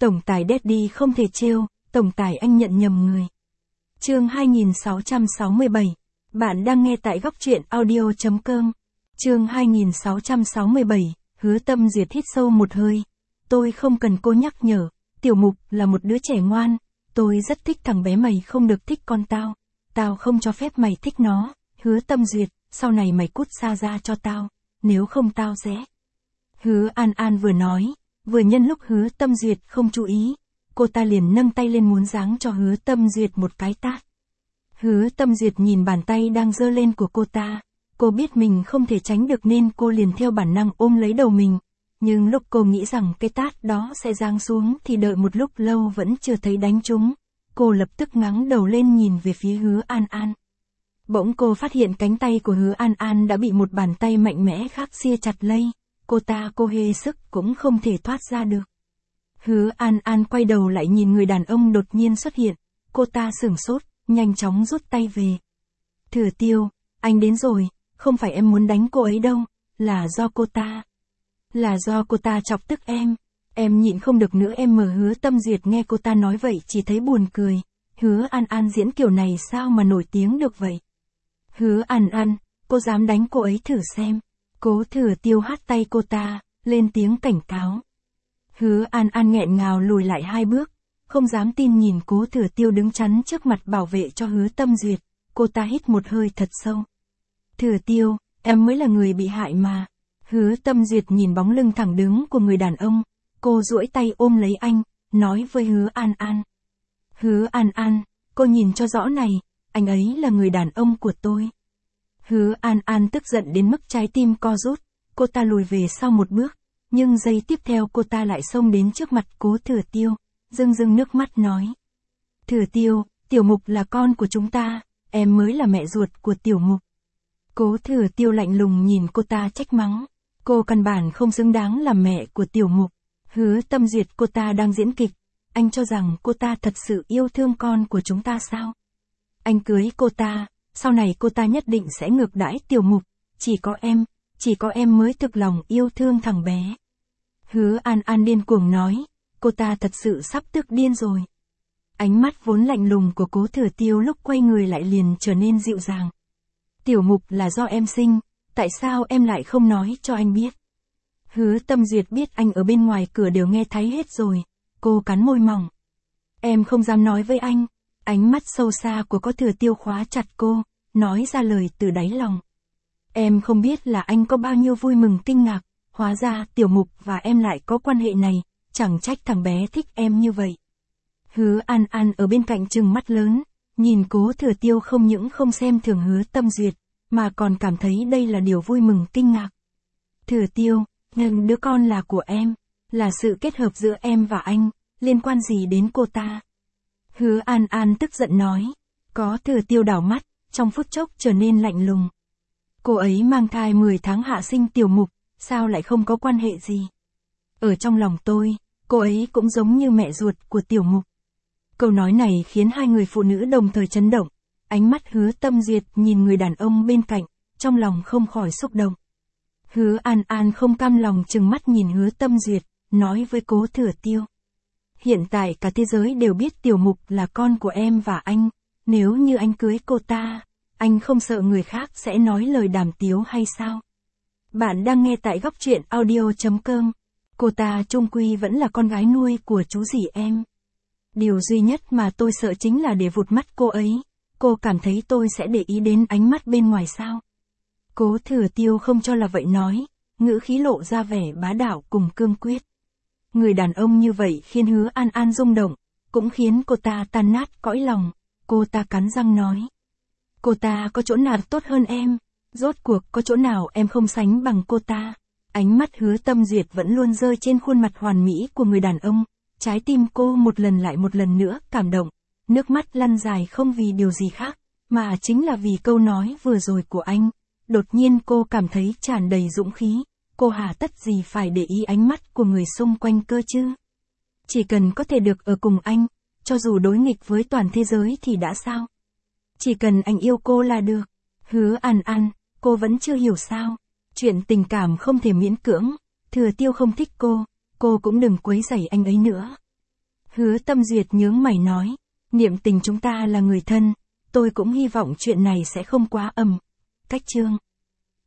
Tổng tài Daddy không thể trêu, tổng tài anh nhận nhầm người. Chương 2667. Bạn đang nghe tại góc truyện audio.com. Chương 2667. Hứa Tâm Duyệt hít sâu một hơi. Tôi không cần cô nhắc nhở, Tiểu Mục là một đứa trẻ ngoan, tôi rất thích thằng bé mày không được thích con tao. Tao không cho phép mày thích nó, Hứa Tâm Duyệt, sau này mày cút xa ra cho tao, nếu không tao sẽ. Hứa An An vừa nói, vừa nhân lúc Hứa Tâm Duyệt không chú ý, cô ta liền nâng tay lên muốn giáng cho Hứa Tâm Duyệt một cái tát. Hứa Tâm Duyệt nhìn bàn tay đang giơ lên của cô ta, cô biết mình không thể tránh được nên cô liền theo bản năng ôm lấy đầu mình. Nhưng lúc cô nghĩ rằng cái tát đó sẽ giáng xuống thì đợi một lúc lâu vẫn chưa thấy đánh trúng. Cô lập tức ngẩng đầu lên nhìn về phía Hứa An An. Bỗng cô phát hiện cánh tay của Hứa An An đã bị một bàn tay mạnh mẽ khác sia chặt lấy. Cô hê sức cũng không thể thoát ra được. Hứa An An quay đầu lại nhìn người đàn ông đột nhiên xuất hiện. Cô ta sửng sốt, nhanh chóng rút tay về. Thừa Tiêu, anh đến rồi, không phải em muốn đánh cô ấy đâu, là do cô ta. Là do cô ta chọc tức em nhịn không được nữa em. Hứa Tâm Duyệt nghe cô ta nói vậy chỉ thấy buồn cười. Hứa An An diễn kiểu này sao mà nổi tiếng được vậy? Hứa An An, cô dám đánh cô ấy thử xem. Cố Thừa Tiêu hất tay cô ta, lên tiếng cảnh cáo. Hứa An An nghẹn ngào lùi lại 2 bước, không dám tin nhìn Cố Thừa Tiêu đứng chắn trước mặt bảo vệ cho Hứa Tâm Duyệt. Cô ta hít một hơi thật sâu. Thừa Tiêu, em mới là người bị hại mà. Hứa Tâm Duyệt nhìn bóng lưng thẳng đứng của người đàn ông, cô duỗi tay ôm lấy anh, nói với Hứa An An. Hứa An An, cô nhìn cho rõ này, anh ấy là người đàn ông của tôi. Hứa An An tức giận đến mức trái tim co rút, cô ta lùi về sau một bước, nhưng giây tiếp theo cô ta lại xông đến trước mặt Cố Thừa Tiêu, rưng rưng nước mắt nói. Thừa Tiêu, Tiểu Mục là con của chúng ta, em mới là mẹ ruột của Tiểu Mục. Cố Thừa Tiêu lạnh lùng nhìn cô ta trách mắng, cô căn bản không xứng đáng làm mẹ của Tiểu Mục. Hứa Tâm Duyệt, cô ta đang diễn kịch, anh cho rằng cô ta thật sự yêu thương con của chúng ta sao? Anh cưới cô ta, sau này cô ta nhất định sẽ ngược đãi Tiểu Mục, chỉ có em mới thực lòng yêu thương thằng bé. Hứa An An điên cuồng nói, cô ta thật sự sắp tức điên rồi. Ánh mắt vốn lạnh lùng của Cố Thừa Tiêu lúc quay người lại liền trở nên dịu dàng. Tiểu Mục là do em sinh, tại sao em lại không nói cho anh biết? Hứa Tâm Duyệt biết anh ở bên ngoài cửa đều nghe thấy hết rồi, cô cắn môi mỏng. Em không dám nói với anh. Ánh mắt sâu xa của Cố Thừa Tiêu khóa chặt cô, nói ra lời từ đáy lòng. Em không biết là anh có bao nhiêu vui mừng kinh ngạc, hóa ra Tiểu Mục và em lại có quan hệ này, chẳng trách thằng bé thích em như vậy. Hứa An An ở bên cạnh trừng mắt lớn, nhìn Cố Thừa Tiêu không những không xem thường Hứa Tâm Duyệt, mà còn cảm thấy đây là điều vui mừng kinh ngạc. Thừa Tiêu, nhưng đứa con là của em, là sự kết hợp giữa em và anh, liên quan gì đến cô ta? Hứa An An tức giận nói. Có Thừa Tiêu đảo mắt, trong phút chốc trở nên lạnh lùng. Cô ấy mang thai 10 tháng hạ sinh Tiểu Mục, sao lại không có quan hệ gì? Ở trong lòng tôi, cô ấy cũng giống như mẹ ruột của Tiểu Mục. Câu nói này khiến hai người phụ nữ đồng thời chấn động. Ánh mắt Hứa Tâm Duyệt nhìn người đàn ông bên cạnh, trong lòng không khỏi xúc động. Hứa An An không cam lòng trừng mắt nhìn Hứa Tâm Duyệt, nói với Cố Thừa Tiêu. Hiện tại cả thế giới đều biết Tiểu Mục là con của em và anh, nếu như anh cưới cô ta, anh không sợ người khác sẽ nói lời đàm tiếu hay sao? Bạn đang nghe tại góc truyện audio.com. Cô ta chung quy vẫn là con gái nuôi của chú rể em. Điều duy nhất mà tôi sợ chính là để vụt mắt cô ấy. Cô cảm thấy tôi sẽ để ý đến ánh mắt bên ngoài sao? Cố Thừa Tiêu không cho là vậy nói, ngữ khí lộ ra vẻ bá đạo cùng cương quyết. Người đàn ông như vậy khiến Hứa An An rung động, cũng khiến cô ta tan nát cõi lòng. Cô ta cắn răng nói. Cô ta có chỗ nào tốt hơn em? Rốt cuộc có chỗ nào em không sánh bằng cô ta? Ánh mắt Hứa Tâm Duyệt vẫn luôn rơi trên khuôn mặt hoàn mỹ của người đàn ông. Trái tim cô một lần lại một lần nữa cảm động. Nước mắt lăn dài không vì điều gì khác, mà chính là vì câu nói vừa rồi của anh. Đột nhiên cô cảm thấy tràn đầy dũng khí. Cô hà tất gì phải để ý ánh mắt của người xung quanh cơ chứ? Chỉ cần có thể được ở cùng anh, cho dù đối nghịch với toàn thế giới thì đã sao? Chỉ cần anh yêu cô là được. Hứa An An, cô vẫn chưa hiểu sao? Chuyện tình cảm không thể miễn cưỡng. Thừa Tiêu không thích cô cũng đừng quấy rầy anh ấy nữa. Hứa Tâm Duyệt nhướng mày nói. Niệm Tình chúng ta là người thân, tôi cũng hy vọng chuyện này sẽ không quá cách Trương.